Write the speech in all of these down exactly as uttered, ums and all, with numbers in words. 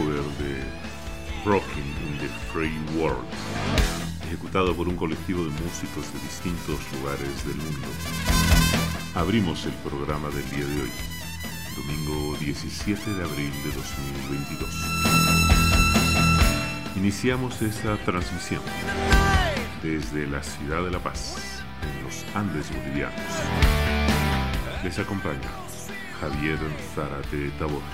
cover de Rockin' in the Free World, ejecutado por un colectivo de músicos de distintos lugares del mundo. Abrimos el programa del día de hoy, domingo diecisiete de abril de dos mil veintidós. Iniciamos esta transmisión desde la ciudad de La Paz, en los Andes bolivianos. Les acompaña Javier Zárate Taborda.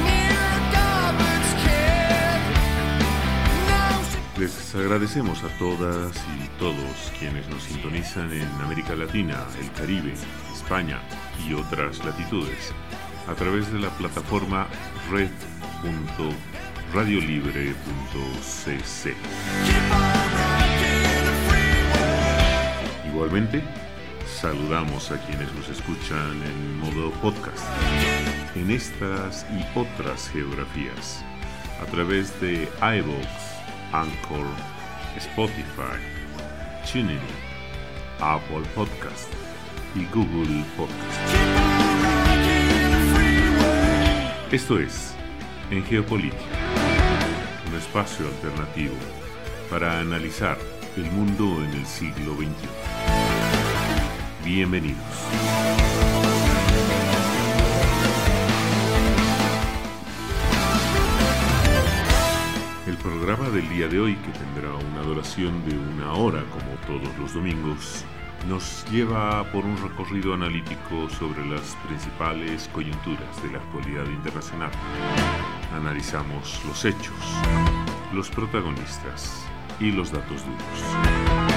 Les agradecemos a todas y todos quienes nos sintonizan en América Latina, el Caribe, España y otras latitudes a través de la plataforma red punto radiolibre punto c c. Igualmente, saludamos a quienes nos escuchan en modo podcast en estas y otras geografías a través de iVoox, Anchor, Spotify, TuneIn, Apple Podcast y Google Podcast. Esto es En Geopolítica, un espacio alternativo para analizar el mundo en el siglo veintiuno. Bienvenidos. El programa del día de hoy, que tendrá una duración de una hora como todos los domingos, nos lleva por un recorrido analítico sobre las principales coyunturas de la actualidad internacional. Analizamos los hechos, los protagonistas y los datos duros.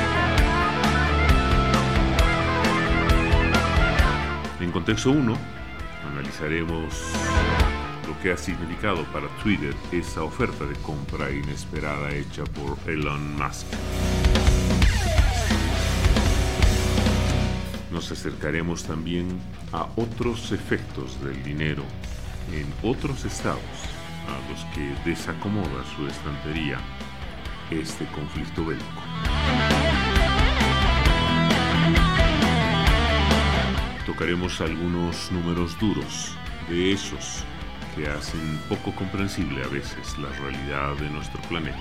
En contexto uno, analizaremos lo que ha significado para Twitter esa oferta de compra inesperada hecha por Elon Musk. Nos acercaremos también a otros efectos del dinero en otros estados a los que desacomoda su estantería este conflicto bélico. Tocaremos algunos números duros, de esos que hacen poco comprensible a veces la realidad de nuestro planeta.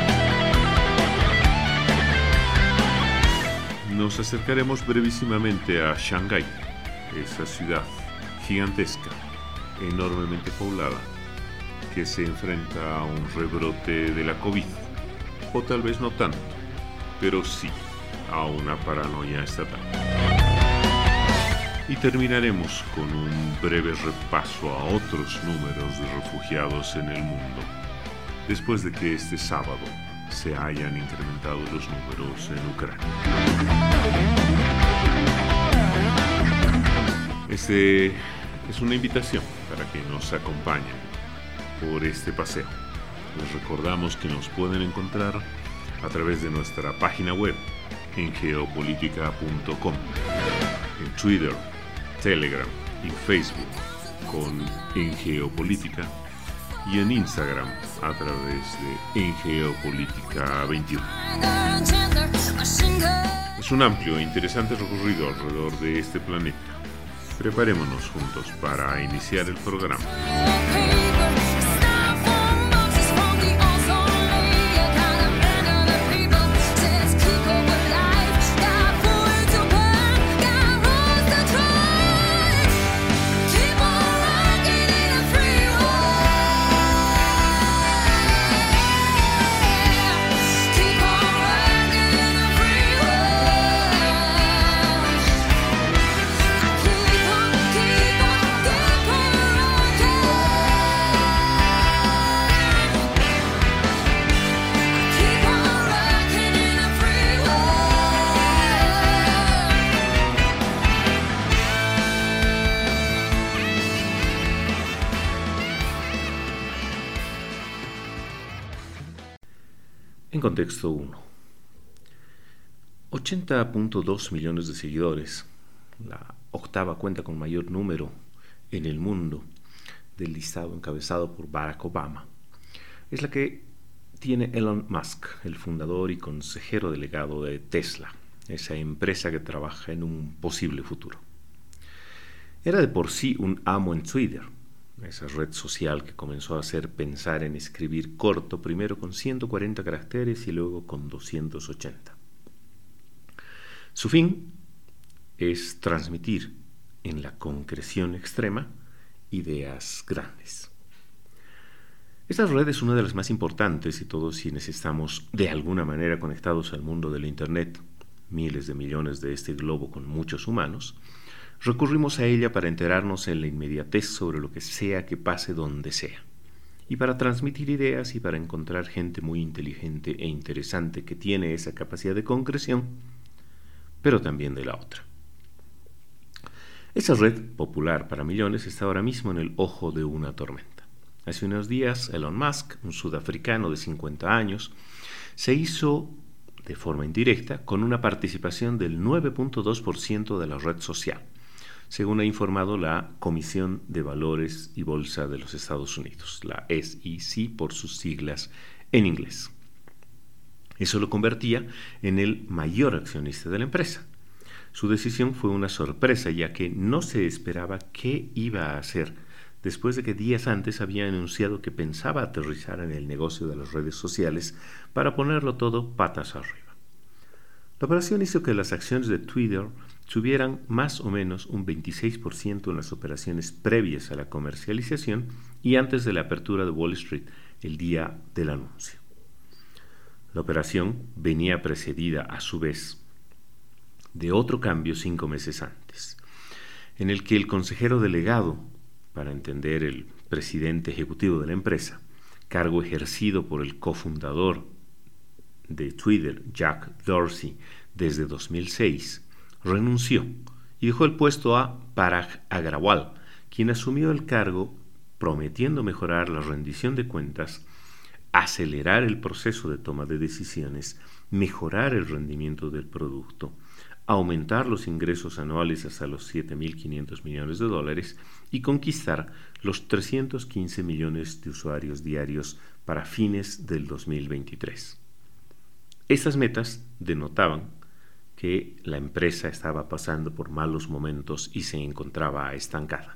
Nos acercaremos brevísimamente a Shanghái, esa ciudad gigantesca, enormemente poblada, que se enfrenta a un rebrote de la COVID, o tal vez no tanto, pero sí a una paranoia estatal. Y terminaremos con un breve repaso a otros números de refugiados en el mundo, después de que este sábado se hayan incrementado los números en Ucrania. Este es una invitación para que nos acompañen por este paseo. Les recordamos que nos pueden encontrar a través de nuestra página web en geopolítica punto com, en Twitter, Telegram y Facebook con En Geopolítica y en Instagram a través de En Geopolítica veintiuno. Es un amplio e interesante recorrido alrededor de este planeta. Preparémonos juntos para iniciar el programa. En contexto uno. ochenta punto dos millones de seguidores, la octava cuenta con mayor número en el mundo del listado encabezado por Barack Obama, es la que tiene Elon Musk, el fundador y consejero delegado de Tesla, esa empresa que trabaja en un posible futuro. Era de por sí un amo en Twitter, esa red social que comenzó a hacer pensar en escribir corto, primero con ciento cuarenta caracteres y luego con doscientos ochenta. Su fin es transmitir en la concreción extrema ideas grandes. Esta red es una de las más importantes y todos quienes estamos de alguna manera conectados al mundo del Internet, miles de millones de este globo con muchos humanos, recurrimos a ella para enterarnos en la inmediatez sobre lo que sea que pase donde sea, y para transmitir ideas y para encontrar gente muy inteligente e interesante que tiene esa capacidad de concreción, pero también de la otra. Esa red popular para millones está ahora mismo en el ojo de una tormenta. Hace unos días, Elon Musk, un sudafricano de cincuenta años, se hizo de forma indirecta con una participación del nueve punto dos por ciento de la red social, según ha informado la Comisión de Valores y Bolsa de los Estados Unidos, la S E C por sus siglas en inglés. Eso lo convertía en el mayor accionista de la empresa. Su decisión fue una sorpresa, ya que no se esperaba qué iba a hacer después de que días antes había anunciado que pensaba aterrizar en el negocio de las redes sociales para ponerlo todo patas arriba. La operación hizo que las acciones de Twitter subieran más o menos un veintiséis por ciento en las operaciones previas a la comercialización y antes de la apertura de Wall Street el día del anuncio. La operación venía precedida, a su vez, de otro cambio cinco meses antes, en el que el consejero delegado, para entender el presidente ejecutivo de la empresa, cargo ejercido por el cofundador de Twitter, Jack Dorsey, desde dos mil seis, renunció y dejó el puesto a Parag Agrawal, quien asumió el cargo prometiendo mejorar la rendición de cuentas, acelerar el proceso de toma de decisiones, mejorar el rendimiento del producto, aumentar los ingresos anuales hasta los siete mil quinientos millones de dólares y conquistar los trescientos quince millones de usuarios diarios para fines del dos mil veintitrés. Estas metas denotaban que la empresa estaba pasando por malos momentos y se encontraba estancada.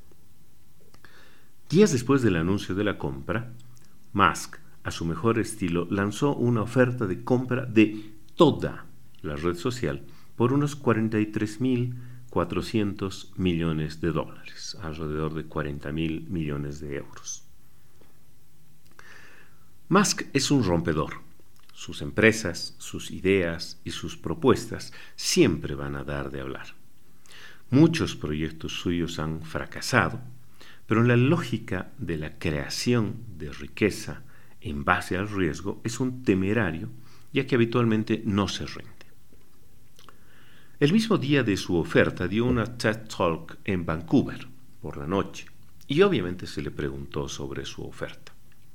Días después del anuncio de la compra, Musk, a su mejor estilo, lanzó una oferta de compra de toda la red social por unos cuarenta y tres mil cuatrocientos millones de dólares, alrededor de cuarenta mil millones de euros. Musk es un rompedor. Sus empresas, sus ideas y sus propuestas siempre van a dar de hablar. Muchos proyectos suyos han fracasado, pero en la lógica de la creación de riqueza en base al riesgo es un temerario, ya que habitualmente no se rinde. El mismo día de su oferta dio una TED Talk en Vancouver por la noche y obviamente se le preguntó sobre su oferta.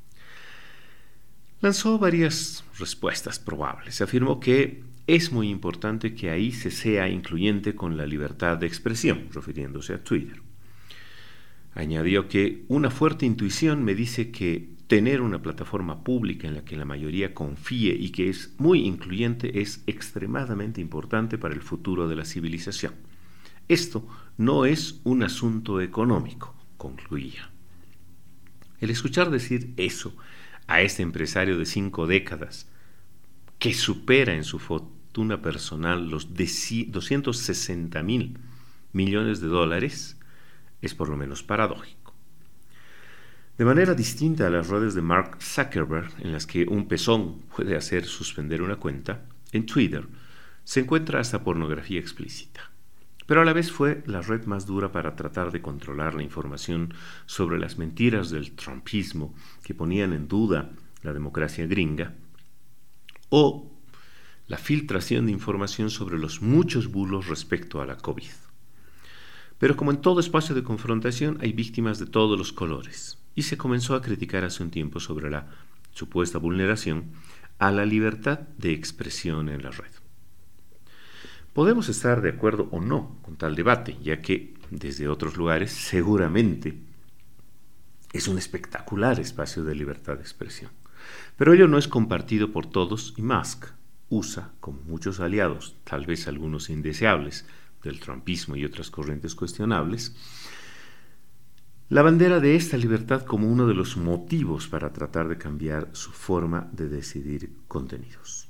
Lanzó varias respuestas probables. Afirmó que es muy importante que ahí se sea incluyente con la libertad de expresión, refiriéndose a Twitter. Añadió que una fuerte intuición me dice que tener una plataforma pública en la que la mayoría confíe y que es muy incluyente es extremadamente importante para el futuro de la civilización. Esto no es un asunto económico, concluía. El escuchar decir eso a este empresario de cinco décadas, que supera en su fortuna personal los doscientos sesenta mil millones de dólares, es por lo menos paradójico. De manera distinta a las redes de Mark Zuckerberg, en las que un pezón puede hacer suspender una cuenta, en Twitter se encuentra hasta pornografía explícita. Pero a la vez fue la red más dura para tratar de controlar la información sobre las mentiras del trumpismo que ponían en duda la democracia gringa, o la filtración de información sobre los muchos bulos respecto a la COVID. Pero como en todo espacio de confrontación hay víctimas de todos los colores, y se comenzó a criticar hace un tiempo sobre la supuesta vulneración a la libertad de expresión en la red. Podemos estar de acuerdo o no con tal debate, ya que desde otros lugares seguramente es un espectacular espacio de libertad de expresión. Pero ello no es compartido por todos y Musk usa, como muchos aliados, tal vez algunos indeseables, del trumpismo y otras corrientes cuestionables, la bandera de esta libertad como uno de los motivos para tratar de cambiar su forma de decidir contenidos.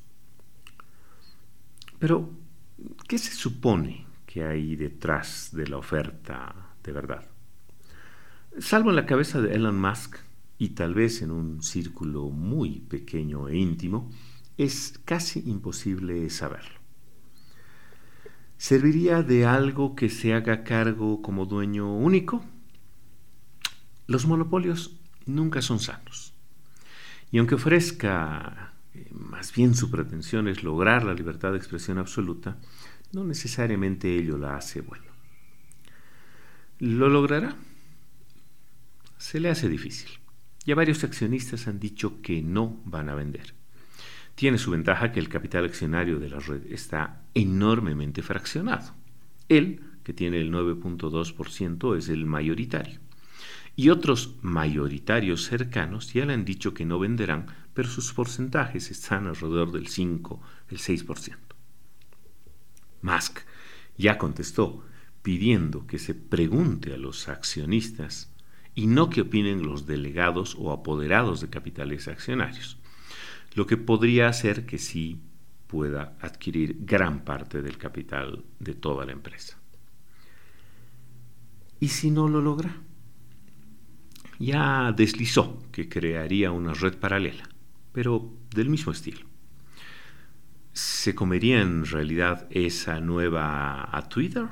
Pero, ¿qué se supone que hay detrás de la oferta de verdad? Salvo en la cabeza de Elon Musk, y tal vez en un círculo muy pequeño e íntimo, es casi imposible saberlo. ¿Serviría de algo que se haga cargo como dueño único? Los monopolios nunca son sanos. Y aunque ofrezca, eh, más bien su pretensión es lograr la libertad de expresión absoluta, no necesariamente ello la hace buena. ¿Lo logrará? Se le hace difícil. Ya varios accionistas han dicho que no van a vender. Tiene su ventaja que el capital accionario de la red está enormemente fraccionado. Él, que tiene el nueve punto dos por ciento, es el mayoritario. Y otros mayoritarios cercanos ya le han dicho que no venderán, pero sus porcentajes están alrededor del cinco, el seis por ciento. Musk ya contestó pidiendo que se pregunte a los accionistas y no que opinen los delegados o apoderados de capitales accionarios, lo que podría hacer que sí pueda adquirir gran parte del capital de toda la empresa. ¿Y si no lo logra? Ya deslizó que crearía una red paralela, pero del mismo estilo. ¿Se comería en realidad esa nueva a Twitter?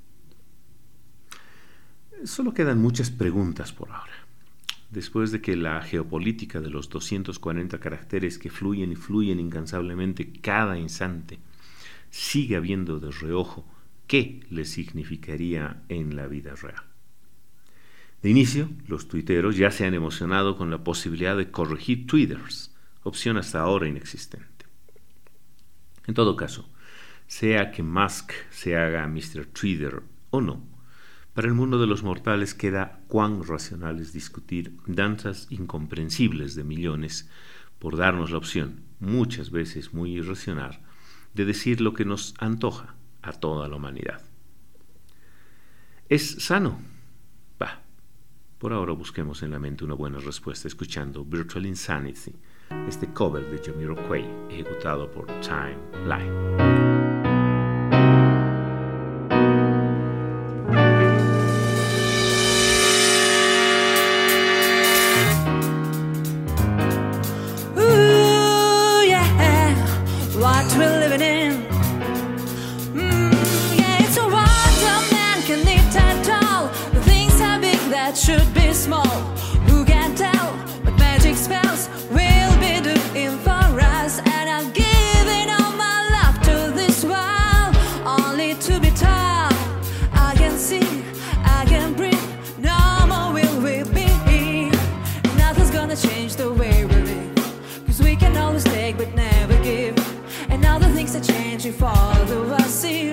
Solo quedan muchas preguntas por ahora. Después de que la geopolítica de los doscientos cuarenta caracteres que fluyen y fluyen incansablemente cada instante siga viendo de reojo qué le significaría en la vida real. De inicio, los tuiteros ya se han emocionado con la posibilidad de corregir twitters, opción hasta ahora inexistente. En todo caso, sea que Musk se haga mister Twitter o no, para el mundo de los mortales queda cuán racional es discutir danzas incomprensibles de millones por darnos la opción, muchas veces muy irracional, de decir lo que nos antoja a toda la humanidad. ¿Es sano? Bah, por ahora busquemos en la mente una buena respuesta escuchando Virtual Insanity, este cover de Jamiroquai ejecutado por Timeline. Should be small, who can tell what magic spells will be doing for us? And I'm giving all my love to this world, only to be told I can see, I can breathe, no more will we be. Nothing's gonna change the way we live, cause we can always take but never give. And now the things are changing for the world. See,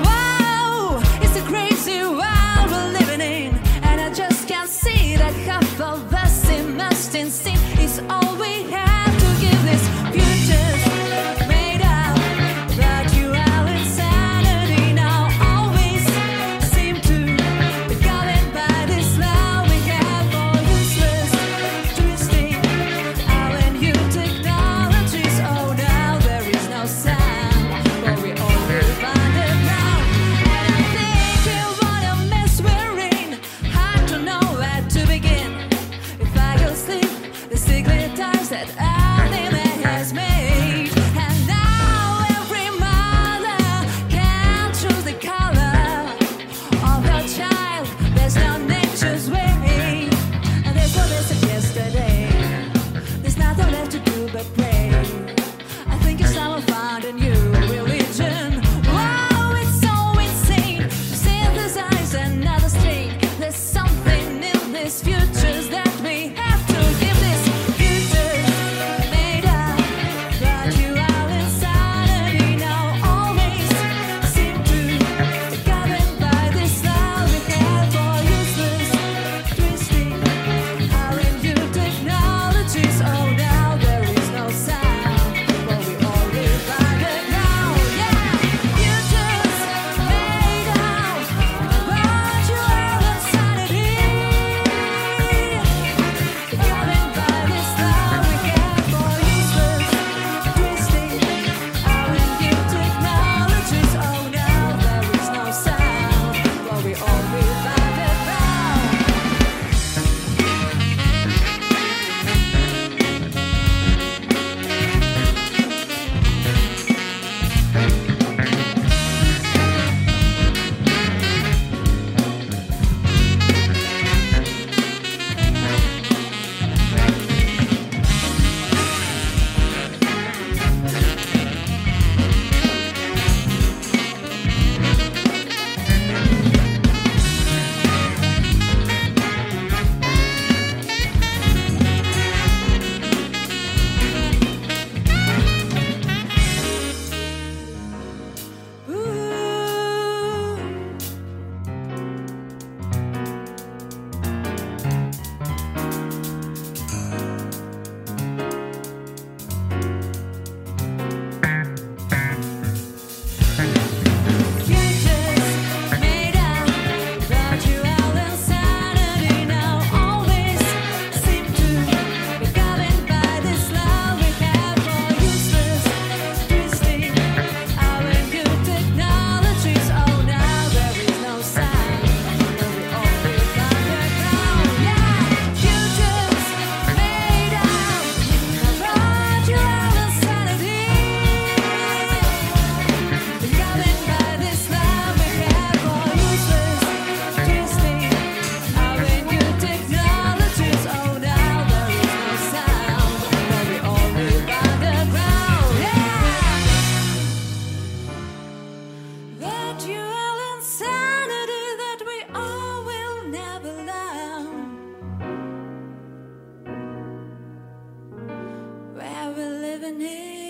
wow, it's a crazy world we're living in, and I just can't see that half of us immersed in sin is all we have to give. This future's made up, but you are insanity now. Always seem to be governed by this love we have for useless twisting our new technologies. Oh, now there is no sound, but we all will find it now. And I think you wanna mess we're in, hard to know where to begin. If I go sleep, the secret times that our man has made. And now every mother can choose the color of her child. There's no nature's way, and there's no less of yesterday. There's nothing left to do but pray. I think it's time I found a new religion. Wow, it's so insane to synthesize another strain. There's something in this futures that we have to give. This future's made up, but you are insanity now. Always seem to be governed by this love we have for useless twisting our new technologies. Oh, now there is no living in.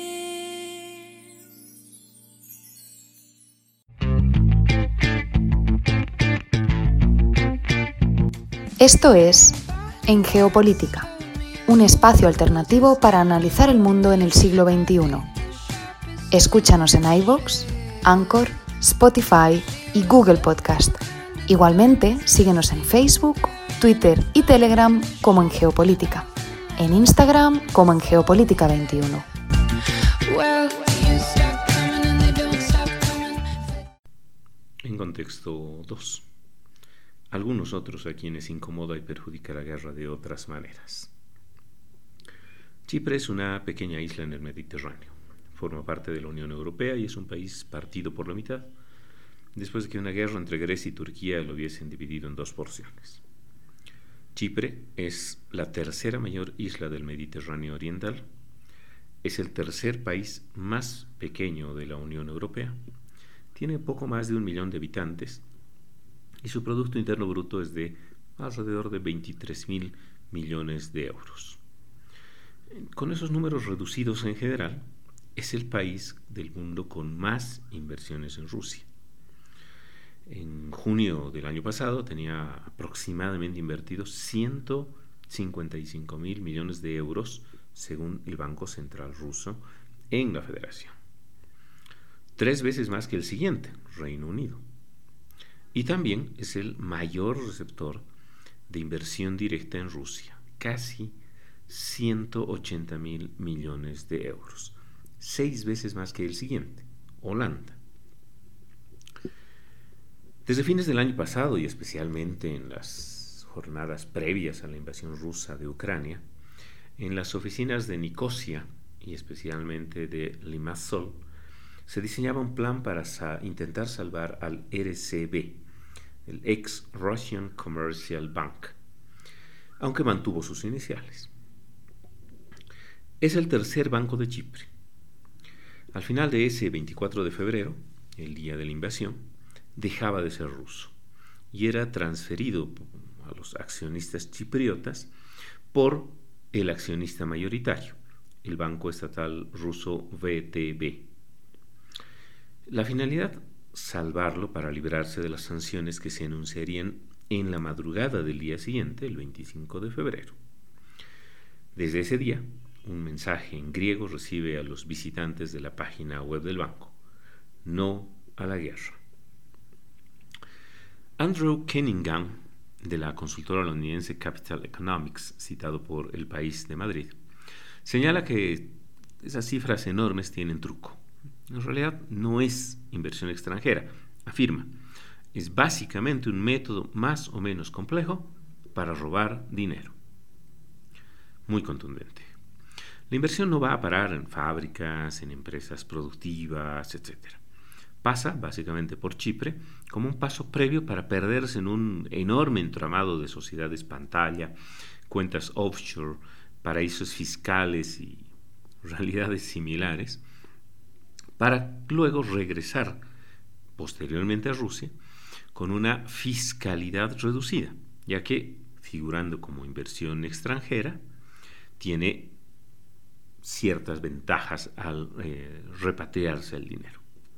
Esto es En Geopolítica, un espacio alternativo para analizar el mundo en el siglo veintiuno. Escúchanos en iVoox, Anchor, Spotify y Google Podcast. Igualmente, síguenos en Facebook, Twitter y Telegram como En Geopolítica, en Instagram como En Geopolítica veintiuno. En contexto dos. Algunos otros a quienes incomoda y perjudica la guerra de otras maneras. Chipre es una pequeña isla en el Mediterráneo. Forma parte de la Unión Europea y es un país partido por la mitad, después de que una guerra entre Grecia y Turquía lo hubiesen dividido en dos porciones. Chipre es la tercera mayor isla del Mediterráneo oriental, es el tercer país más pequeño de la Unión Europea, tiene poco más de un millón de habitantes y su Producto Interno Bruto es de alrededor de veintitrés mil millones de euros. Con esos números reducidos en general, es el país del mundo con más inversiones en Rusia. En junio del año pasado tenía aproximadamente invertidos ciento cincuenta y cinco mil millones de euros, según el Banco Central ruso, en la Federación. Tres veces más que el siguiente, Reino Unido. Y también es el mayor receptor de inversión directa en Rusia, casi ciento ochenta mil millones de euros, seis veces más que el siguiente, Holanda. Desde fines del año pasado y especialmente en las jornadas previas a la invasión rusa de Ucrania, en las oficinas de Nicosia y especialmente de Limassol, se diseñaba un plan para sa- intentar salvar al R C B, el ex Russian Commercial Bank, aunque mantuvo sus iniciales. Es el tercer banco de Chipre. Al final de ese veinticuatro de febrero, el día de la invasión, dejaba de ser ruso y era transferido a los accionistas chipriotas por el accionista mayoritario, el banco estatal ruso V T B. La finalidad, salvarlo para librarse de las sanciones que se anunciarían en la madrugada del día siguiente, el veinticinco de febrero. Desde ese día, un mensaje en griego recibe a los visitantes de la página web del banco: no a la guerra. Andrew Cunningham, de la consultora londinense Capital Economics, citado por El País de Madrid, señala que esas cifras enormes tienen truco. En realidad no es inversión extranjera, afirma. Es básicamente un método más o menos complejo para robar dinero. Muy contundente. La inversión no va a parar en fábricas, en empresas productivas, etcétera. Pasa básicamente por Chipre como un paso previo para perderse en un enorme entramado de sociedades pantalla, cuentas offshore, paraísos fiscales y realidades similares, para luego regresar posteriormente a Rusia con una fiscalidad reducida, ya que, figurando como inversión extranjera, tiene ciertas ventajas al eh, repatriarse el dinero.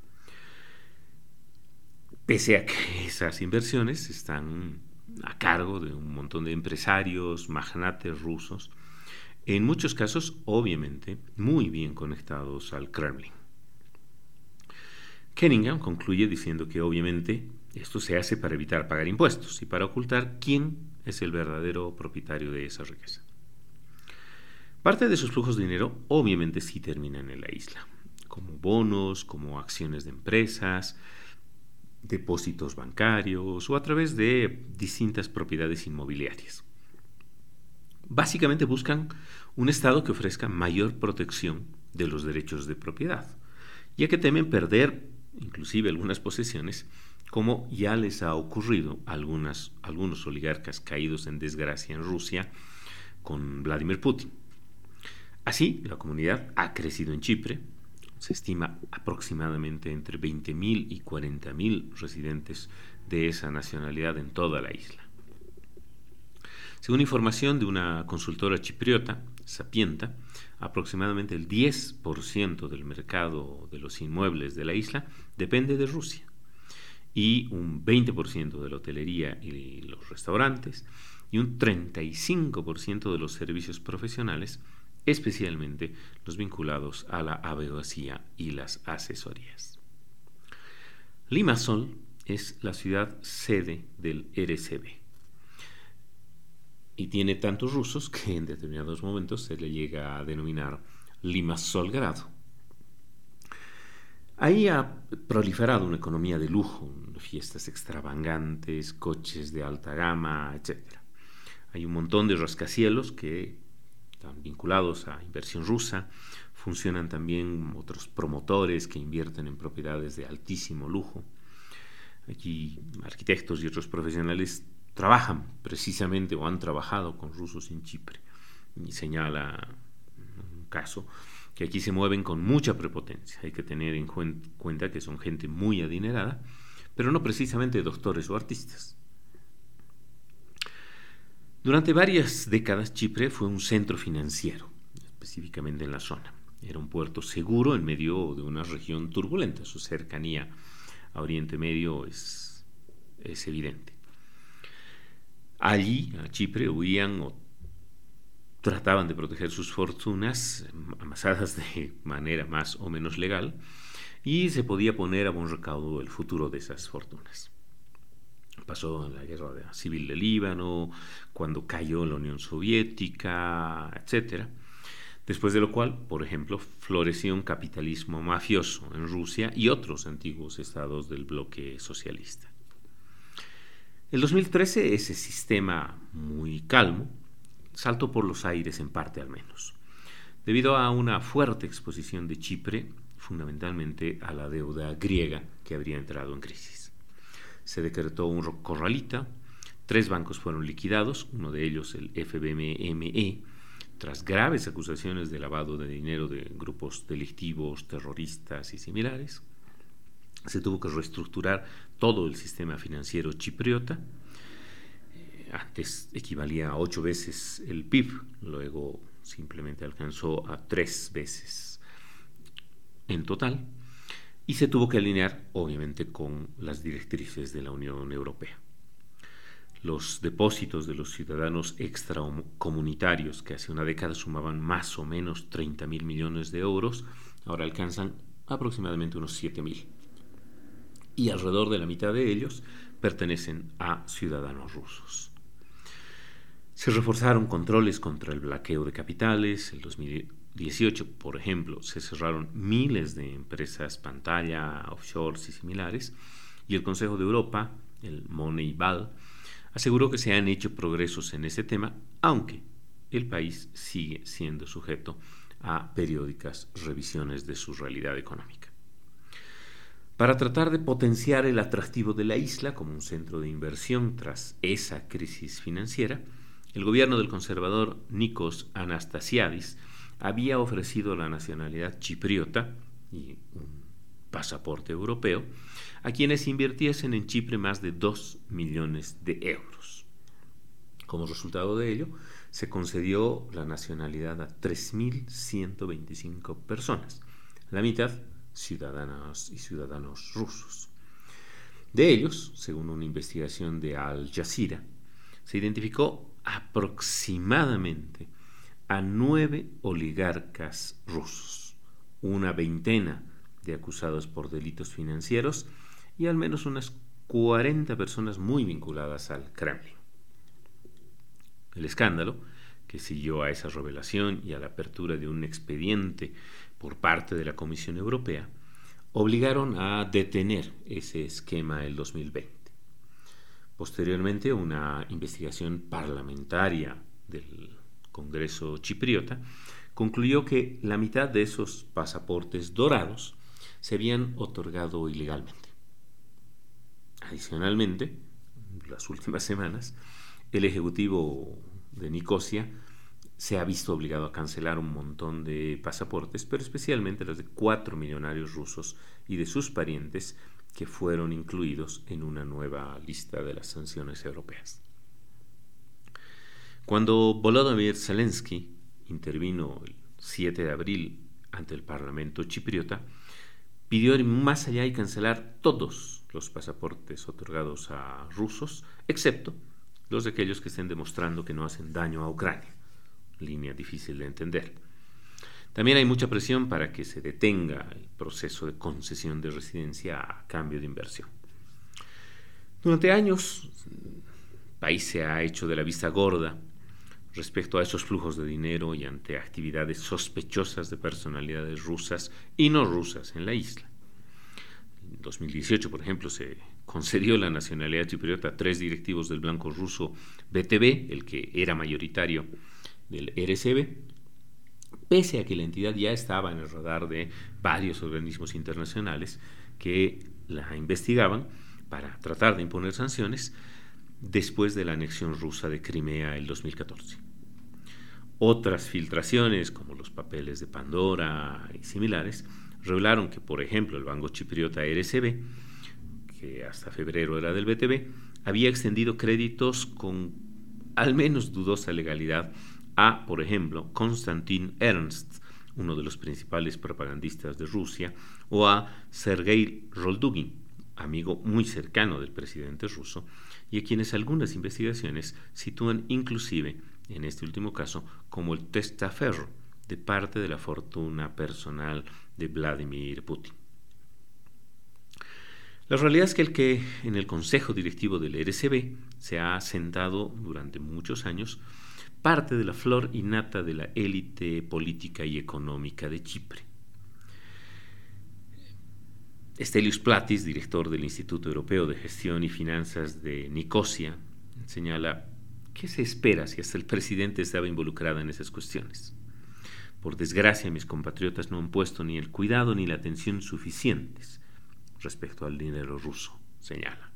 Pese a que esas inversiones están a cargo de un montón de empresarios, magnates rusos, en muchos casos, obviamente, muy bien conectados al Kremlin. Cunningham concluye diciendo que obviamente esto se hace para evitar pagar impuestos y para ocultar quién es el verdadero propietario de esa riqueza. Parte de esos flujos de dinero obviamente sí terminan en la isla, como bonos, como acciones de empresas, depósitos bancarios o a través de distintas propiedades inmobiliarias. Básicamente buscan un Estado que ofrezca mayor protección de los derechos de propiedad, ya que temen perder inclusive algunas posesiones, como ya les ha ocurrido a algunas, algunos oligarcas caídos en desgracia en Rusia con Vladimir Putin. Así, la comunidad ha crecido en Chipre. Se estima aproximadamente entre veinte mil y cuarenta mil residentes de esa nacionalidad en toda la isla. Según información de una consultora chipriota, Sapienta, aproximadamente el diez por ciento del mercado de los inmuebles de la isla depende de Rusia, y un veinte por ciento de la hotelería y los restaurantes, y un treinta y cinco por ciento de los servicios profesionales, especialmente los vinculados a la abogacía y las asesorías. Limassol es la ciudad sede del R C B y tiene tantos rusos que en determinados momentos se le llega a denominar Limassolgrado. Ahí ha proliferado una economía de lujo, fiestas extravagantes, coches de alta gama, etcétera. Hay un montón de rascacielos que están vinculados a inversión rusa. Funcionan también otros promotores que invierten en propiedades de altísimo lujo. Aquí arquitectos y otros profesionales trabajan precisamente o han trabajado con rusos en Chipre. Y señala un caso que aquí se mueven con mucha prepotencia. Hay que tener en cuenta que son gente muy adinerada, pero no precisamente doctores o artistas. Durante varias décadas Chipre fue un centro financiero, específicamente en la zona. Era un puerto seguro en medio de una región turbulenta. Su cercanía a Oriente Medio es, es evidente. Allí, a Chipre, huían o trataban de proteger sus fortunas amasadas de manera más o menos legal, y se podía poner a buen recaudo el futuro de esas fortunas. Pasó en la guerra civil del Líbano, cuando cayó la Unión Soviética, etcétera. Después de lo cual, por ejemplo, floreció un capitalismo mafioso en Rusia y otros antiguos estados del bloque socialista. En dos mil trece, ese sistema muy calmo saltó por los aires, en parte al menos, debido a una fuerte exposición de Chipre, fundamentalmente a la deuda griega que habría entrado en crisis. Se decretó un corralito, tres bancos fueron liquidados, uno de ellos el F B M E, tras graves acusaciones de lavado de dinero de grupos delictivos, terroristas y similares. Se tuvo que reestructurar todo el sistema financiero chipriota. Antes equivalía a ocho veces el P I B, luego simplemente alcanzó a tres veces en total, y se tuvo que alinear, obviamente, con las directrices de la Unión Europea. Los depósitos de los ciudadanos extracomunitarios, que hace una década sumaban más o menos treinta mil millones de euros, ahora alcanzan aproximadamente unos siete mil. Y alrededor de la mitad de ellos pertenecen a ciudadanos rusos. Se reforzaron controles contra el blanqueo de capitales. En dos mil dieciocho, por ejemplo, se cerraron miles de empresas pantalla, offshores y similares, y el Consejo de Europa, el Moneyval, aseguró que se han hecho progresos en ese tema, aunque el país sigue siendo sujeto a periódicas revisiones de su realidad económica. Para tratar de potenciar el atractivo de la isla como un centro de inversión tras esa crisis financiera, el gobierno del conservador Nikos Anastasiadis había ofrecido la nacionalidad chipriota y un pasaporte europeo a quienes invirtiesen en Chipre más de dos millones de euros. Como resultado de ello, se concedió la nacionalidad a tres mil ciento veinticinco personas, la mitad ciudadanos y ciudadanos rusos. De ellos, según una investigación de Al Jazeera, se identificó aproximadamente a nueve oligarcas rusos, una veintena de acusados por delitos financieros y al menos unas cuarenta personas muy vinculadas al Kremlin. El escándalo, que siguió a esa revelación y a la apertura de un expediente por parte de la Comisión Europea, obligaron a detener ese esquema el dos mil veinte. Posteriormente, una investigación parlamentaria del Congreso chipriota concluyó que la mitad de esos pasaportes dorados se habían otorgado ilegalmente. Adicionalmente, en las últimas semanas, el Ejecutivo de Nicosia se ha visto obligado a cancelar un montón de pasaportes, pero especialmente los de cuatro millonarios rusos y de sus parientes que fueron incluidos en una nueva lista de las sanciones europeas. Cuando Volodymyr Zelensky intervino el siete de abril ante el Parlamento chipriota, pidió ir más allá y cancelar todos los pasaportes otorgados a rusos, excepto los de aquellos que estén demostrando que no hacen daño a Ucrania. Línea difícil de entender. También hay mucha presión para que se detenga el proceso de concesión de residencia a cambio de inversión. Durante años, el país se ha hecho de la vista gorda respecto a esos flujos de dinero y ante actividades sospechosas de personalidades rusas y no rusas en la isla. En dos mil dieciocho, por ejemplo, se concedió la nacionalidad chipriota a tres directivos del banco ruso B T B, el que era mayoritario del R S B, pese a que la entidad ya estaba en el radar de varios organismos internacionales que la investigaban para tratar de imponer sanciones después de la anexión rusa de Crimea el dos mil catorce. Otras filtraciones, como los papeles de Pandora y similares, revelaron que, por ejemplo, el banco chipriota R S B, que hasta febrero era del B T B, había extendido créditos con al menos dudosa legalidad a, por ejemplo, Konstantin Ernst, uno de los principales propagandistas de Rusia, o a Sergei Roldugin, amigo muy cercano del presidente ruso, y a quienes algunas investigaciones sitúan inclusive, en este último caso, como el testaferro de parte de la fortuna personal de Vladimir Putin. La realidad es que el que en el consejo directivo del R S B se ha sentado durante muchos años parte de la flor innata de la élite política y económica de Chipre. Stelios Platis, director del Instituto Europeo de Gestión y Finanzas de Nicosia, señala: ¿qué se espera si hasta el presidente estaba involucrado en esas cuestiones? Por desgracia, mis compatriotas no han puesto ni el cuidado ni la atención suficientes respecto al dinero ruso, señala.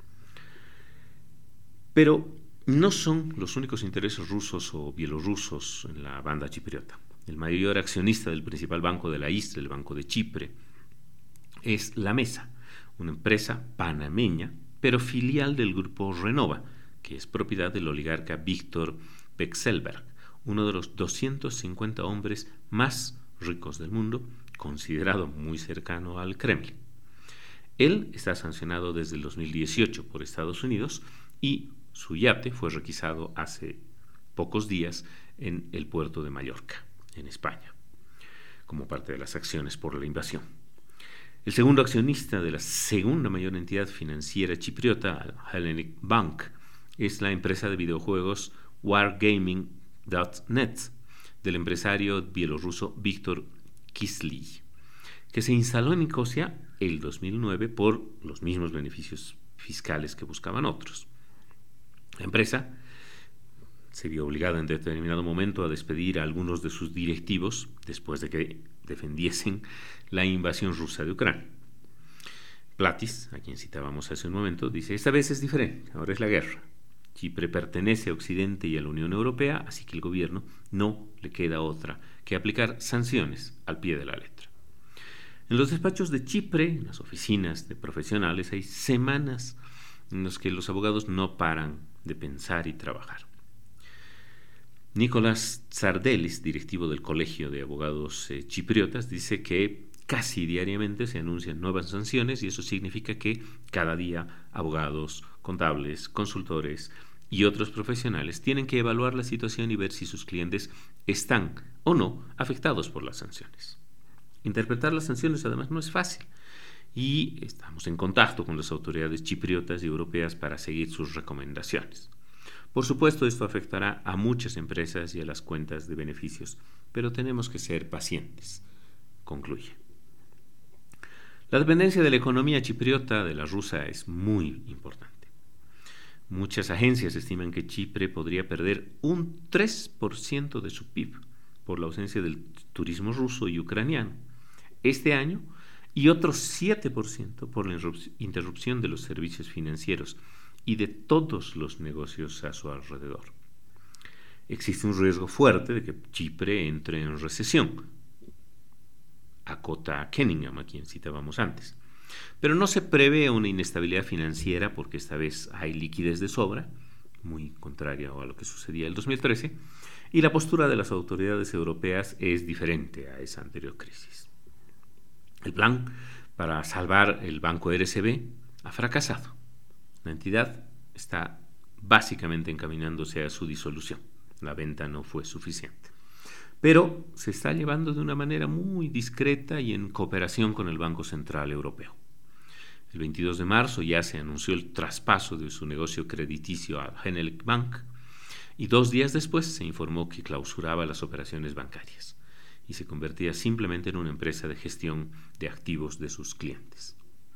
Pero no son los únicos intereses rusos o bielorrusos en la banda chipriota. El mayor accionista del principal banco de la isla, el Banco de Chipre, es La Mesa, una empresa panameña, pero filial del grupo Renova, que es propiedad del oligarca Víctor Vekselberg, uno de los doscientos cincuenta hombres más ricos del mundo, considerado muy cercano al Kremlin. Él está sancionado desde el dos mil dieciocho por Estados Unidos y su yate fue requisado hace pocos días en el puerto de Mallorca, en España, como parte de las acciones por la invasión. El segundo accionista de la segunda mayor entidad financiera chipriota, Hellenic Bank, es la empresa de videojuegos Wargaming punto net del empresario bielorruso Víctor Kisly, que se instaló en Nicosia el dos mil nueve por los mismos beneficios fiscales que buscaban otros. La empresa se vio obligada en determinado momento a despedir a algunos de sus directivos después de que defendiesen la invasión rusa de Ucrania. Platis, a quien citábamos hace un momento, dice: esta vez es diferente, ahora es la guerra. Chipre pertenece a Occidente y a la Unión Europea, así que el gobierno no le queda otra que aplicar sanciones al pie de la letra. En los despachos de Chipre, en las oficinas de profesionales, hay semanas en las que los abogados no paran de pensar y trabajar. Nicolás Tsardelis, directivo del Colegio de Abogados eh, Chipriotas, dice que casi diariamente se anuncian nuevas sanciones y eso significa que cada día abogados, contables, consultores y otros profesionales tienen que evaluar la situación y ver si sus clientes están o no afectados por las sanciones. Interpretar las sanciones además no es fácil y estamos en contacto con las autoridades chipriotas y europeas para seguir sus recomendaciones. Por supuesto, esto afectará a muchas empresas y a las cuentas de beneficios, pero tenemos que ser pacientes, concluye. La dependencia de la economía chipriota de la rusa es muy importante. Muchas agencias estiman que Chipre podría perder un tres por ciento de su P I B por la ausencia del turismo ruso y ucraniano este año y otro siete por ciento por la interrupción de los servicios financieros y de todos los negocios a su alrededor. Existe un riesgo fuerte de que Chipre entre en recesión, acota Kenningham, a quien citábamos antes. Pero no se prevé una inestabilidad financiera porque esta vez hay liquidez de sobra, muy contraria a lo que sucedía en el dos mil trece, Y la postura de las autoridades europeas es diferente a esa anterior crisis. El plan para salvar el banco R C B ha fracasado. La entidad está básicamente encaminándose a su disolución. La venta no fue suficiente. Pero se está llevando de una manera muy discreta y en cooperación con el Banco Central Europeo. El veintidós de marzo ya se anunció el traspaso de su negocio crediticio al Genelec Bank y dos días después se informó que clausuraba las operaciones bancarias y se convertía simplemente en una empresa de gestión de activos de sus clientes.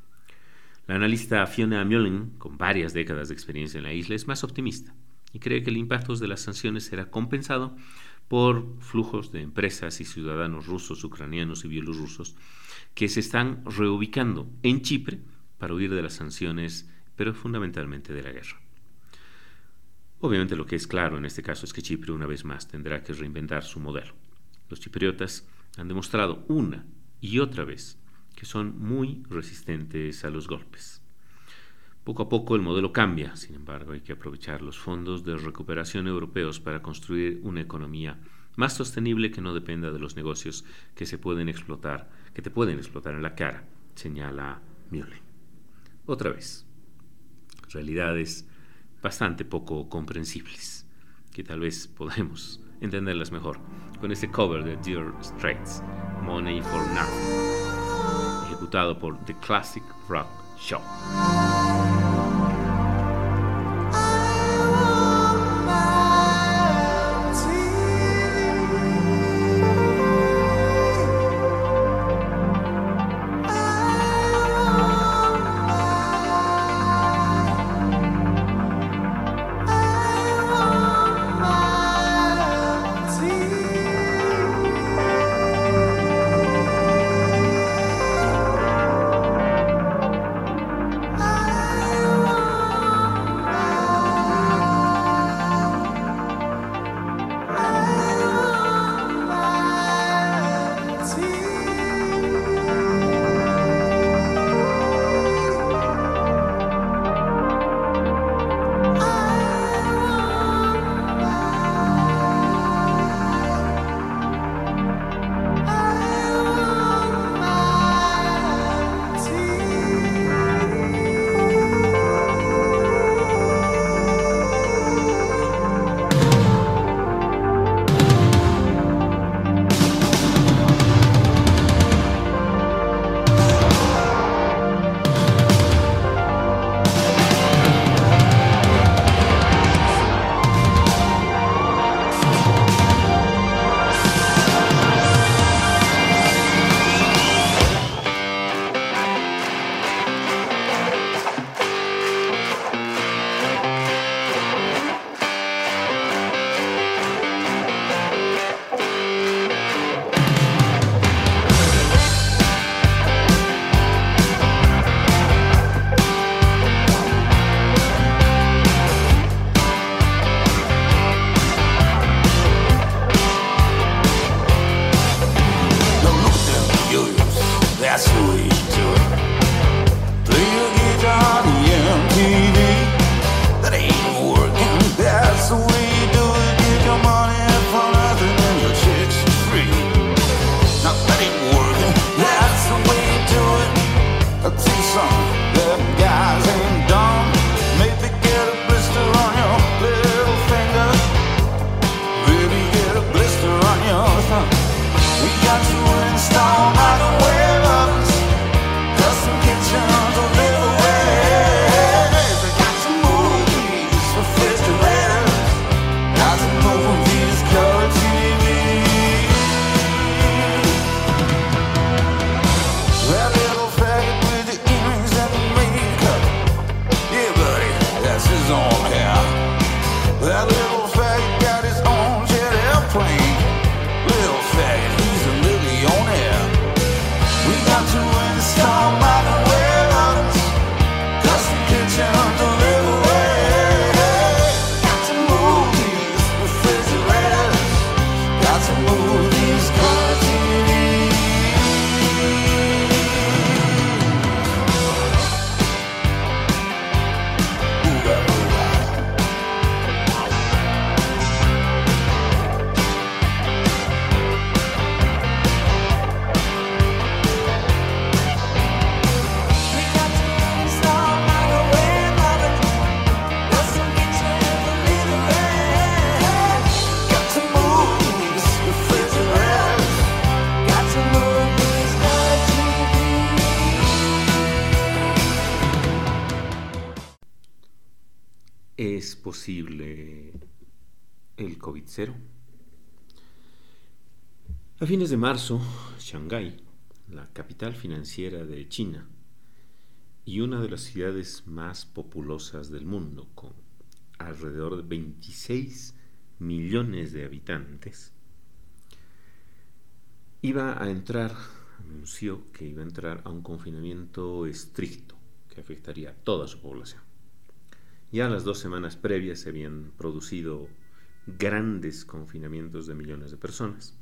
La analista Fiona Mullen, con varias décadas de experiencia en la isla, es más optimista y cree que el impacto de las sanciones será compensado por flujos de empresas y ciudadanos rusos, ucranianos y bielorrusos que se están reubicando en Chipre para huir de las sanciones, pero fundamentalmente de la guerra. Obviamente lo que es claro en este caso es que Chipre una vez más tendrá que reinventar su modelo. Los chipriotas han demostrado una y otra vez que son muy resistentes a los golpes. Poco a poco el modelo cambia, sin embargo hay que aprovechar los fondos de recuperación europeos para construir una economía más sostenible que no dependa de los negocios que se pueden explotar, que te pueden explotar en la cara, señala Mullen. Otra vez, realidades bastante poco comprensibles, que tal vez podemos entenderlas mejor con este cover de Dire Straits, Money for Nothing, ejecutado por The Classic Rock Show. I posible el COVID cero. A fines de marzo, Shanghái, la capital financiera de China y una de las ciudades más populosas del mundo, con alrededor de veintiséis millones de habitantes, iba a entrar, anunció que iba a entrar a un confinamiento estricto que afectaría a toda su población. Ya las dos semanas previas se habían producido grandes confinamientos de millones de personas,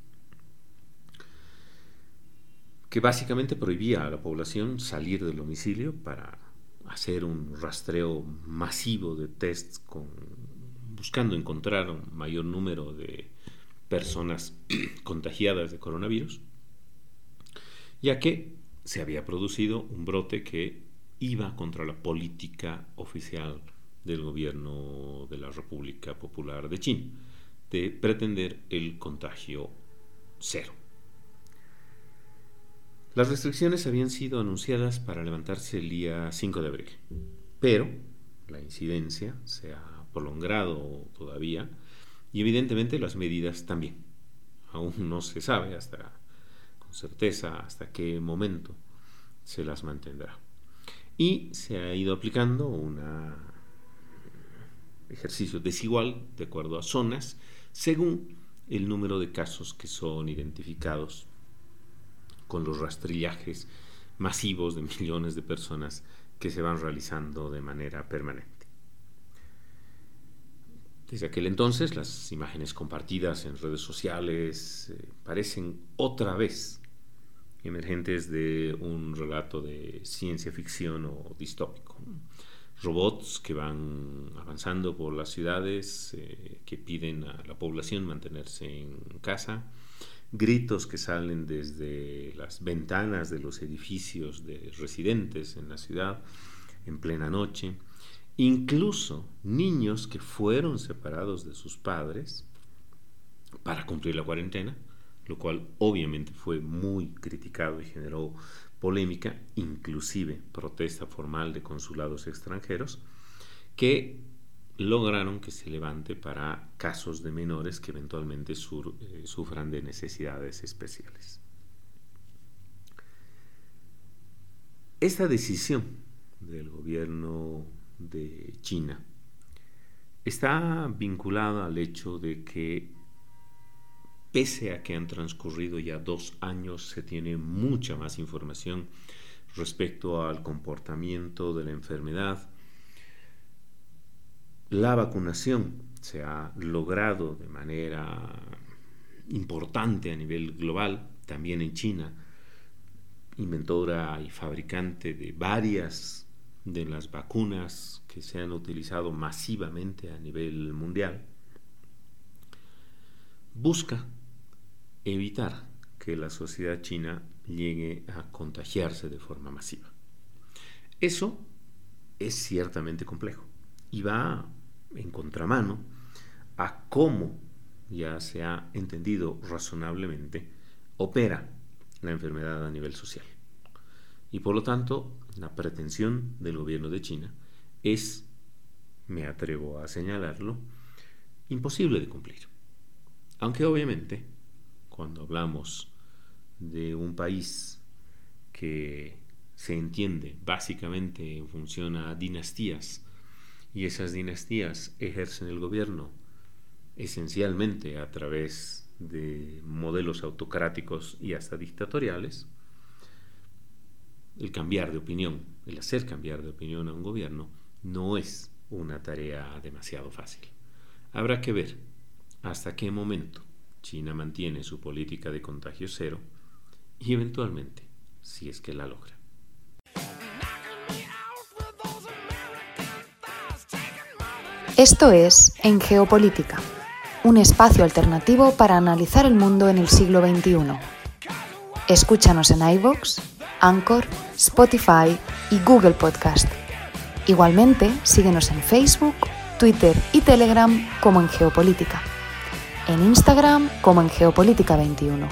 que básicamente prohibía a la población salir del domicilio para hacer un rastreo masivo de tests con, buscando encontrar un mayor número de personas contagiadas de coronavirus, ya que se había producido un brote que iba contra la política oficial del gobierno de la República Popular de China, de pretender el contagio cero. Las restricciones habían sido anunciadas para levantarse el día cinco de abril, pero la incidencia se ha prolongado todavía y evidentemente las medidas también. Aún no se sabe hasta con certeza hasta qué momento se las mantendrá. Y se ha ido aplicando un ejercicio desigual de acuerdo a zonas según el número de casos que son identificados con los rastrillajes masivos de millones de personas que se van realizando de manera permanente. Desde aquel entonces, las imágenes compartidas en redes sociales eh, parecen otra vez emergentes de un relato de ciencia ficción o distópico. Robots que van avanzando por las ciudades, eh, que piden a la población mantenerse en casa, gritos que salen desde las ventanas de los edificios de residentes en la ciudad en plena noche, incluso niños que fueron separados de sus padres para cumplir la cuarentena, lo cual obviamente fue muy criticado y generó polémica, inclusive protesta formal de consulados extranjeros, que lograron que se levante para casos de menores que eventualmente sur, eh, sufran de necesidades especiales. Esta decisión del gobierno de China está vinculada al hecho de que, pese a que han transcurrido ya dos años, se tiene mucha más información respecto al comportamiento de la enfermedad. La vacunación se ha logrado de manera importante a nivel global, también en China, inventora y fabricante de varias de las vacunas que se han utilizado masivamente a nivel mundial, busca evitar que la sociedad china llegue a contagiarse de forma masiva. Eso es ciertamente complejo y va en contramano a cómo, ya se ha entendido razonablemente, opera la enfermedad a nivel social. Y por lo tanto, la pretensión del gobierno de China es, me atrevo a señalarlo, imposible de cumplir. Aunque obviamente, cuando hablamos de un país que se entiende básicamente en función a dinastías, y esas dinastías ejercen el gobierno esencialmente a través de modelos autocráticos y hasta dictatoriales, el cambiar de opinión, el hacer cambiar de opinión a un gobierno no es una tarea demasiado fácil. Habrá que ver hasta qué momento China mantiene su política de contagio cero y eventualmente, si es que la logra. Esto es En Geopolítica, un espacio alternativo para analizar el mundo en el siglo veintiuno. Escúchanos en iVoox, Anchor, Spotify y Google Podcast. Igualmente, síguenos en Facebook, Twitter y Telegram como En Geopolítica. En Instagram como En Geopolítica veintiuno.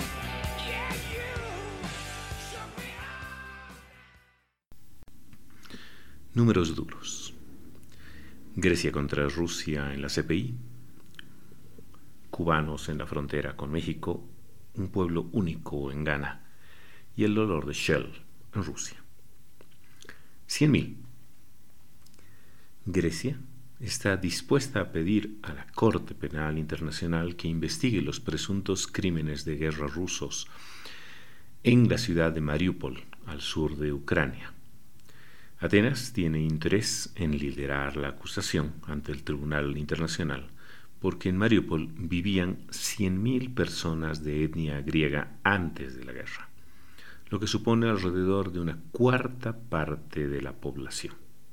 Números duros. Grecia contra Rusia en la C P I, cubanos en la frontera con México, un pueblo único en Ghana y el dolor de Shell en Rusia. cien mil. Grecia está dispuesta a pedir a la Corte Penal Internacional que investigue los presuntos crímenes de guerra rusos en la ciudad de Mariupol, al sur de Ucrania. Atenas tiene interés en liderar la acusación ante el Tribunal Internacional porque en Mariupol vivían cien mil personas de etnia griega antes de la guerra, lo que supone alrededor de una cuarta parte de la población.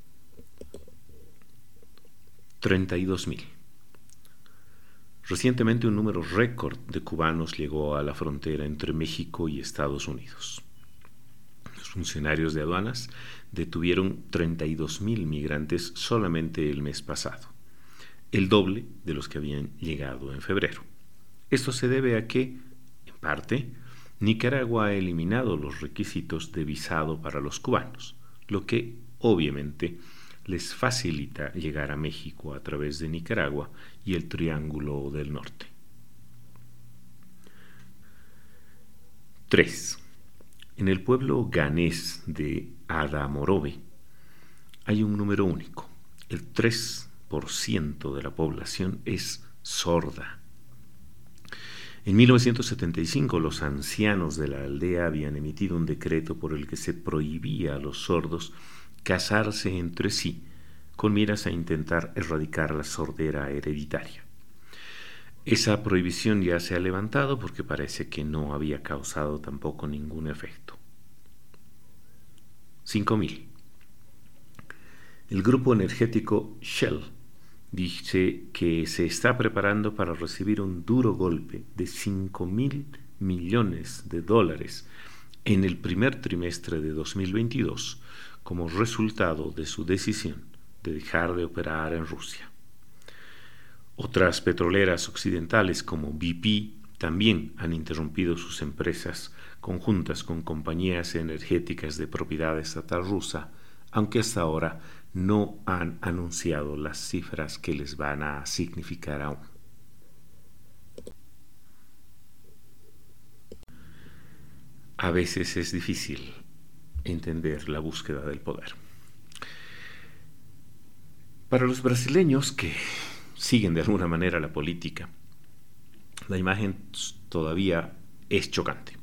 treinta y dos mil. Recientemente un número récord de cubanos llegó a la frontera entre México y Estados Unidos. Los funcionarios de aduanas detuvieron treinta y dos mil migrantes solamente el mes pasado, el doble de los que habían llegado en febrero. Esto se debe a que, en parte, Nicaragua ha eliminado los requisitos de visado para los cubanos, lo que, obviamente, les facilita llegar a México a través de Nicaragua y el Triángulo del Norte. tres. En el pueblo ghanés de Adamorobe hay un número único. El tres por ciento de la población es sorda. En mil novecientos setenta y cinco los ancianos de la aldea habían emitido un decreto por el que se prohibía a los sordos casarse entre sí con miras a intentar erradicar la sordera hereditaria. Esa prohibición ya se ha levantado porque parece que no había causado tampoco ningún efecto. cinco mil. El grupo energético Shell dice que se está preparando para recibir un duro golpe de cinco mil millones de dólares en el primer trimestre de dos mil veintidós como resultado de su decisión de dejar de operar en Rusia. Otras petroleras occidentales como B P también han interrumpido sus empresas conjuntas con compañías energéticas de propiedad estatal rusa, aunque hasta ahora no han anunciado las cifras que les van a significar aún. A veces es difícil entender la búsqueda del poder. Para los brasileños que siguen de alguna manera la política, la imagen todavía es chocante.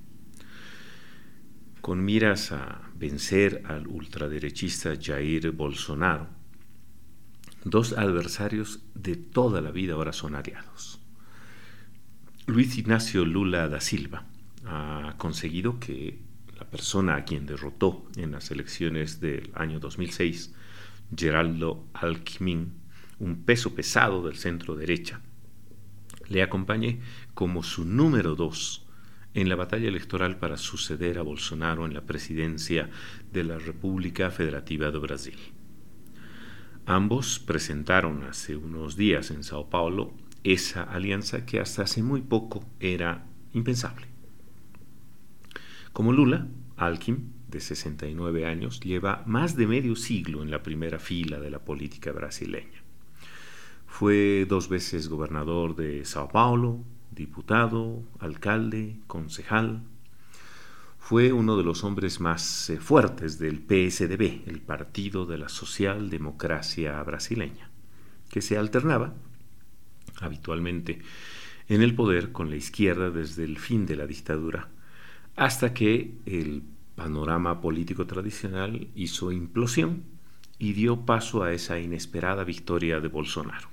Con miras a vencer al ultraderechista Jair Bolsonaro, dos adversarios de toda la vida ahora son aliados. Luis Ignacio Lula da Silva ha conseguido que la persona a quien derrotó en las elecciones del año dos mil seis, Geraldo Alckmin, un peso pesado del centro derecha, le acompañe como su número dos en la batalla electoral para suceder a Bolsonaro en la presidencia de la República Federativa de Brasil. Ambos presentaron hace unos días en Sao Paulo esa alianza que hasta hace muy poco era impensable. Como Lula, Alckmin, de sesenta y nueve años, lleva más de medio siglo en la primera fila de la política brasileña. Fue dos veces gobernador de Sao Paulo, diputado, alcalde, concejal. Fue uno de los hombres más eh, fuertes del P S D B, el Partido de la Socialdemocracia Brasileña, que se alternaba habitualmente en el poder con la izquierda desde el fin de la dictadura, hasta que el panorama político tradicional hizo implosión y dio paso a esa inesperada victoria de Bolsonaro.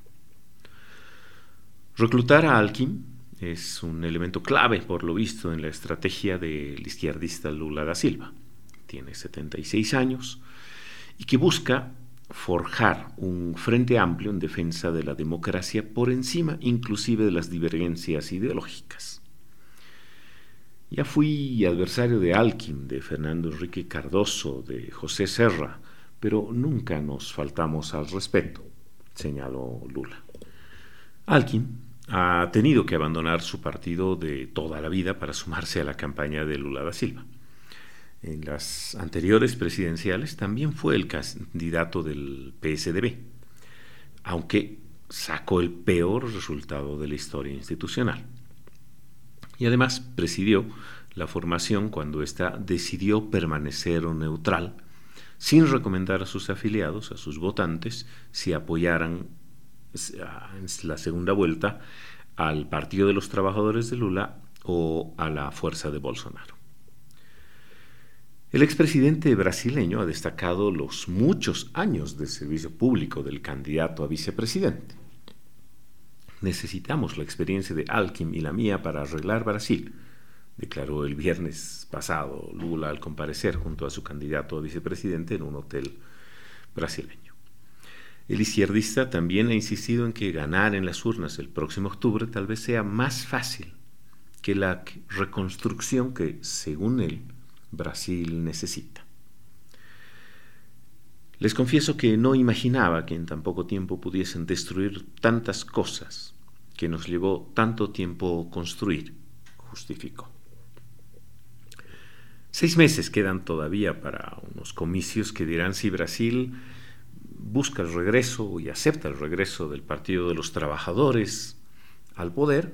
Reclutar a Alckmin es un elemento clave, por lo visto, en la estrategia del izquierdista Lula da Silva. Tiene setenta y seis años y que busca forjar un frente amplio en defensa de la democracia por encima inclusive de las divergencias ideológicas. Ya fui adversario de Alckmin, de Fernando Henrique Cardoso, de José Serra, pero nunca nos faltamos al respeto, señaló Lula. Alckmin ha tenido que abandonar su partido de toda la vida para sumarse a la campaña de Lula da Silva. En las anteriores presidenciales también fue el candidato del P S D B. aunque sacó el peor resultado de la historia institucional. Y además presidió la formación cuando ésta decidió permanecer neutral, sin recomendar a sus afiliados, a sus votantes, si apoyaran en la segunda vuelta al Partido de los Trabajadores de Lula o a la fuerza de Bolsonaro. El expresidente brasileño ha destacado los muchos años de servicio público del candidato a vicepresidente. Necesitamos la experiencia de Alckmin y la mía para arreglar Brasil, declaró el viernes pasado Lula al comparecer junto a su candidato a vicepresidente en un hotel brasileño. El izquierdista también ha insistido en que ganar en las urnas el próximo octubre tal vez sea más fácil que la reconstrucción que, según él, Brasil necesita. Les confieso que no imaginaba que en tan poco tiempo pudiesen destruir tantas cosas que nos llevó tanto tiempo construir, justificó. Seis meses quedan todavía para unos comicios que dirán si Brasil busca el regreso y acepta el regreso del Partido de los Trabajadores al poder,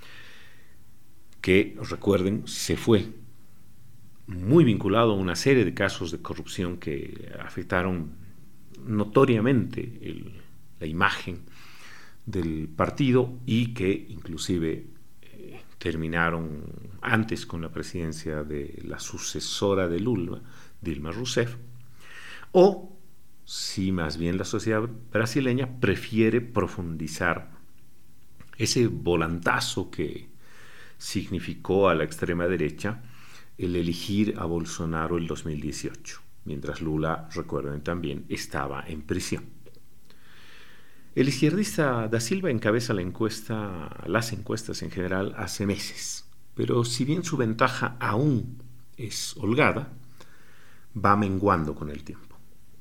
que, recuerden, se fue muy vinculado a una serie de casos de corrupción que afectaron notoriamente el, la imagen del partido y que inclusive eh, terminaron antes con la presidencia de la sucesora de Lula, Dilma Rousseff, o si más bien la sociedad brasileña prefiere profundizar ese volantazo que significó a la extrema derecha el elegir a Bolsonaro el dos mil dieciocho, mientras Lula, recuerden también, estaba en prisión. El izquierdista Da Silva encabeza la encuesta, las encuestas en general hace meses, pero si bien su ventaja aún es holgada, va menguando con el tiempo.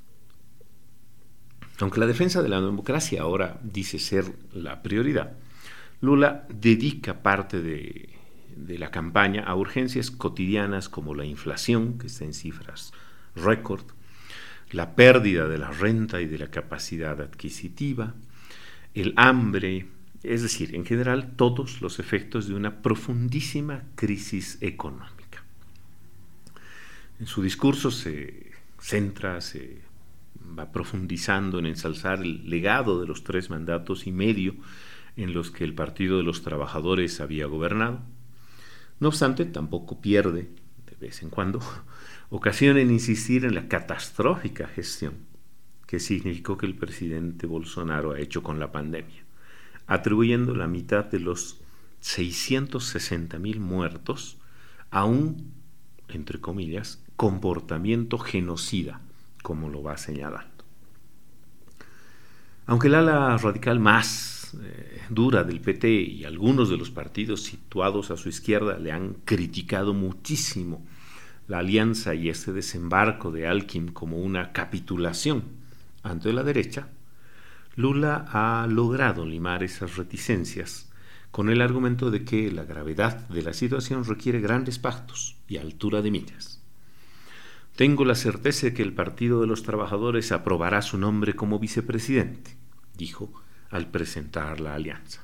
Aunque la defensa de la democracia ahora dice ser la prioridad, Lula dedica parte de de la campaña a urgencias cotidianas como la inflación, que está en cifras récord, la pérdida de la renta y de la capacidad adquisitiva, el hambre, es decir, en general todos los efectos de una profundísima crisis económica. En su discurso se centra, se va profundizando en ensalzar el legado de los tres mandatos y medio en los que el Partido de los Trabajadores había gobernado. No obstante, tampoco pierde, de vez en cuando, ocasión en insistir en la catastrófica gestión que significó que el presidente Bolsonaro ha hecho con la pandemia, atribuyendo la mitad de los seiscientos sesenta mil muertos a un, entre comillas, comportamiento genocida, como lo va señalando. Aunque el ala radical más Eh, dura del P T y algunos de los partidos situados a su izquierda le han criticado muchísimo la alianza y este desembarco de Alckmin como una capitulación ante la derecha, Lula ha logrado limar esas reticencias con el argumento de que la gravedad de la situación requiere grandes pactos y altura de miras. Tengo la certeza de que el Partido de los Trabajadores aprobará su nombre como vicepresidente, dijo al presentar la alianza.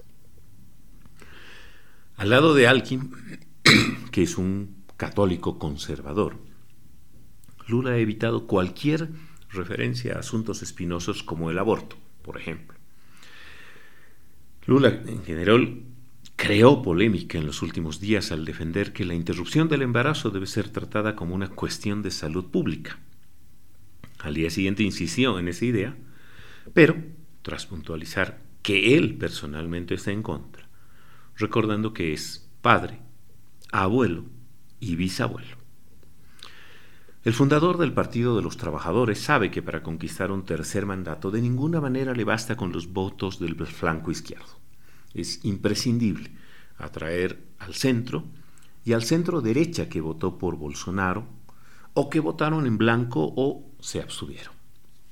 Al lado de Alckmin, que es un católico conservador, Lula ha evitado cualquier referencia a asuntos espinosos como el aborto, por ejemplo. Lula, en general, creó polémica en los últimos días al defender que la interrupción del embarazo debe ser tratada como una cuestión de salud pública. Al día siguiente insistió en esa idea, pero tras puntualizar que él personalmente está en contra, recordando que es padre, abuelo y bisabuelo. El fundador del Partido de los Trabajadores sabe que para conquistar un tercer mandato de ninguna manera le basta con los votos del flanco izquierdo. Es imprescindible atraer al centro y al centro derecha que votó por Bolsonaro o que votaron en blanco o se abstuvieron.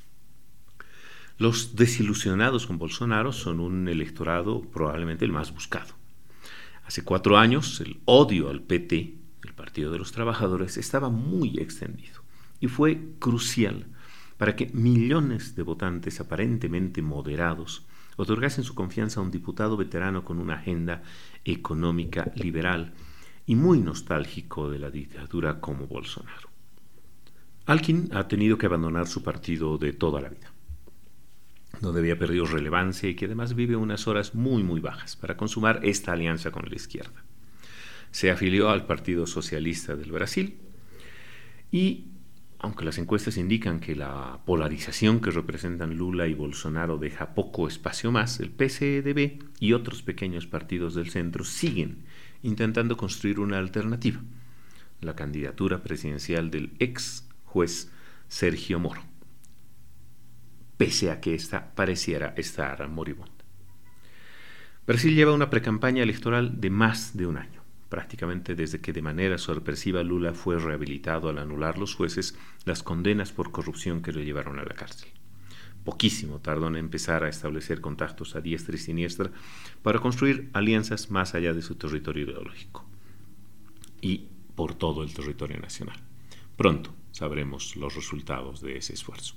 Los desilusionados con Bolsonaro son un electorado probablemente el más buscado. Hace cuatro años el odio al P T, el Partido de los Trabajadores, estaba muy extendido y fue crucial para que millones de votantes aparentemente moderados otorgasen su confianza a un diputado veterano con una agenda económica liberal y muy nostálgico de la dictadura como Bolsonaro. Alkin ha tenido que abandonar su partido de toda la vida, donde había perdido relevancia y que además vive unas horas muy muy bajas para consumar esta alianza con la izquierda. Se afilió al Partido Socialista del Brasil y, aunque las encuestas indican que la polarización que representan Lula y Bolsonaro deja poco espacio más, el P S D B y otros pequeños partidos del centro siguen intentando construir una alternativa, la candidatura presidencial del ex juez Sergio Moro, pese a que ésta pareciera estar moribunda. Brasil lleva una precampaña electoral de más de un año, prácticamente desde que de manera sorpresiva Lula fue rehabilitado al anular los jueces las condenas por corrupción que lo llevaron a la cárcel. Poquísimo tardó en empezar a establecer contactos a diestra y siniestra para construir alianzas más allá de su territorio ideológico y por todo el territorio nacional. Pronto sabremos los resultados de ese esfuerzo.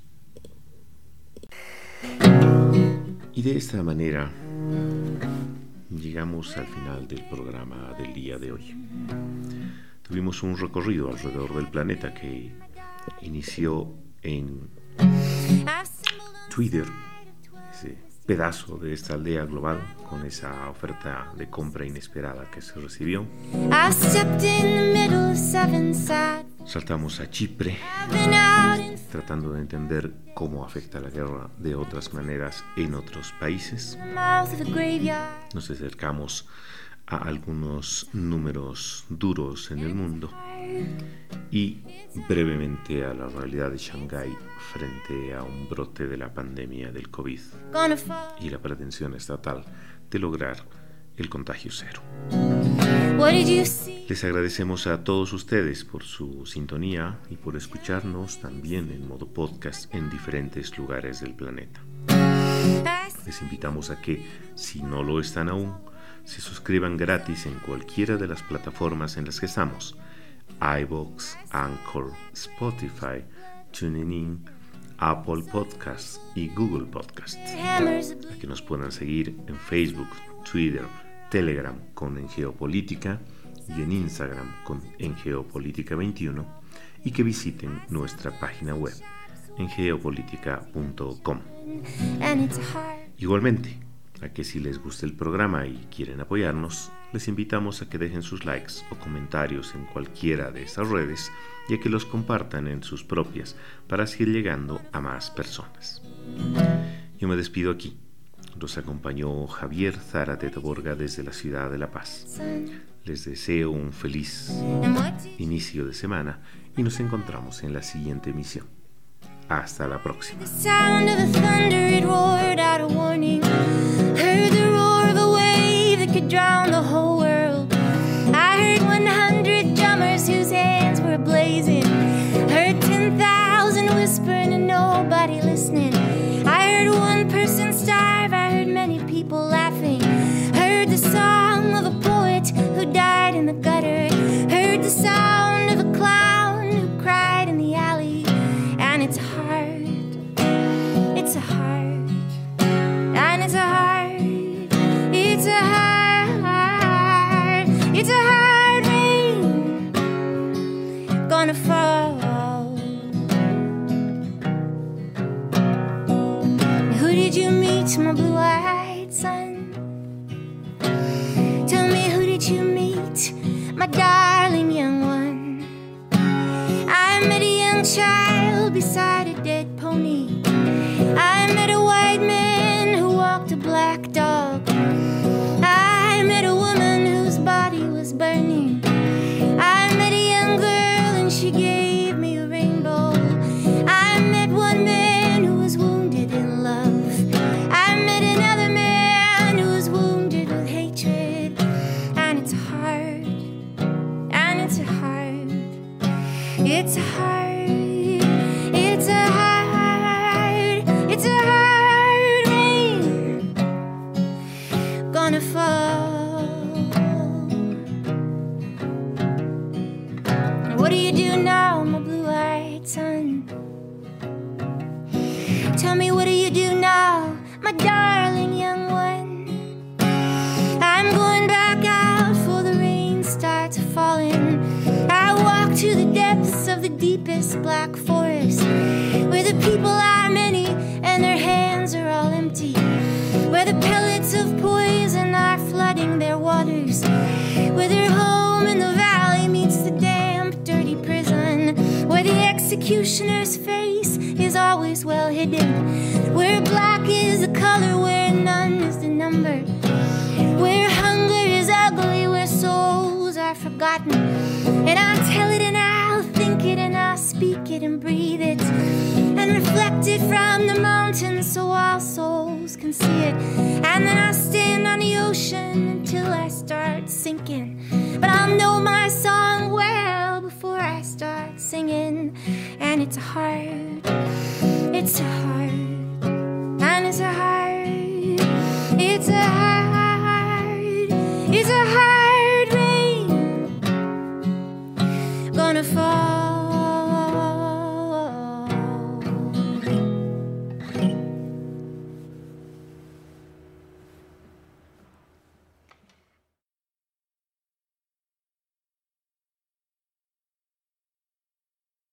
Y de esta manera llegamos al final del programa del día de hoy. Tuvimos un recorrido alrededor del planeta que inició en Twitter, ese pedazo de esta aldea global con esa oferta de compra inesperada que se recibió. Saltamos a Chipre, tratando de entender cómo afecta la guerra de otras maneras en otros países. Nos acercamos a algunos números duros en el mundo y brevemente a la realidad de Shanghái frente a un brote de la pandemia del COVID y la pretensión estatal de lograr el contagio cero. Les agradecemos a todos ustedes por su sintonía y por escucharnos también en modo podcast en diferentes lugares del planeta. Les invitamos a que, si no lo están aún, se suscriban gratis en cualquiera de las plataformas en las que estamos: iVoox, Anchor, Spotify, TuneIn, Apple Podcasts y Google Podcasts. A que nos puedan seguir en Facebook, Twitter, Telegram con En Geopolítica y en Instagram con En Geopolítica veintiuno, y que visiten nuestra página web en geopolítica punto com. Igualmente, a que si les gusta el programa y quieren apoyarnos, les invitamos a que dejen sus likes o comentarios en cualquiera de estas redes y a que los compartan en sus propias para seguir llegando a más personas. Yo me despido aquí. Los acompañó Javier Zárate Taborga desde la ciudad de La Paz. Les deseo un feliz inicio de semana y nos encontramos en la siguiente emisión. Hasta la próxima. People laughing, heard the song of a poet who died in the gutter, heard the sound of a clown who cried in the alley. And it's hard, it's a hard, and it's a hard, it's a hard, it's a hard rain gonna fall. Who did you meet, my blue-eyed son? Tell me, who did you meet, my darling young one? I met a young child beside a dead pony. I met a white man who walked a black dog. I met a woman whose body was burning. I met a young girl and she gave me a rainbow. I met one man who was wounded in love. I met another man who was wounded with hatred. And it's hard, and it's hard, it's hard, it's a hard, it's a hard rain gonna fall. What do you do now, my blue-eyed son? Tell me, what do you do now, my darling young one? I'm going back out for the rain starts falling. I walk to the depths of the deepest black forest, where the people are many and their hands are all empty, where the pellets of poison are flooding their waters, where their home in the valley meets the damp, dirty prison, where the executioner's face is always well hidden, where black is the color, where none is the number, where hunger is ugly, where souls are forgotten. And I'll tell it and I'll think it and I'll speak it and breathe it and reflect it from the mountains so all souls can see it. And then I'll stand on the ocean until I start sinking. But I'll know my song well before I start singing. And it's a heart, it's a heart, and it's a heart.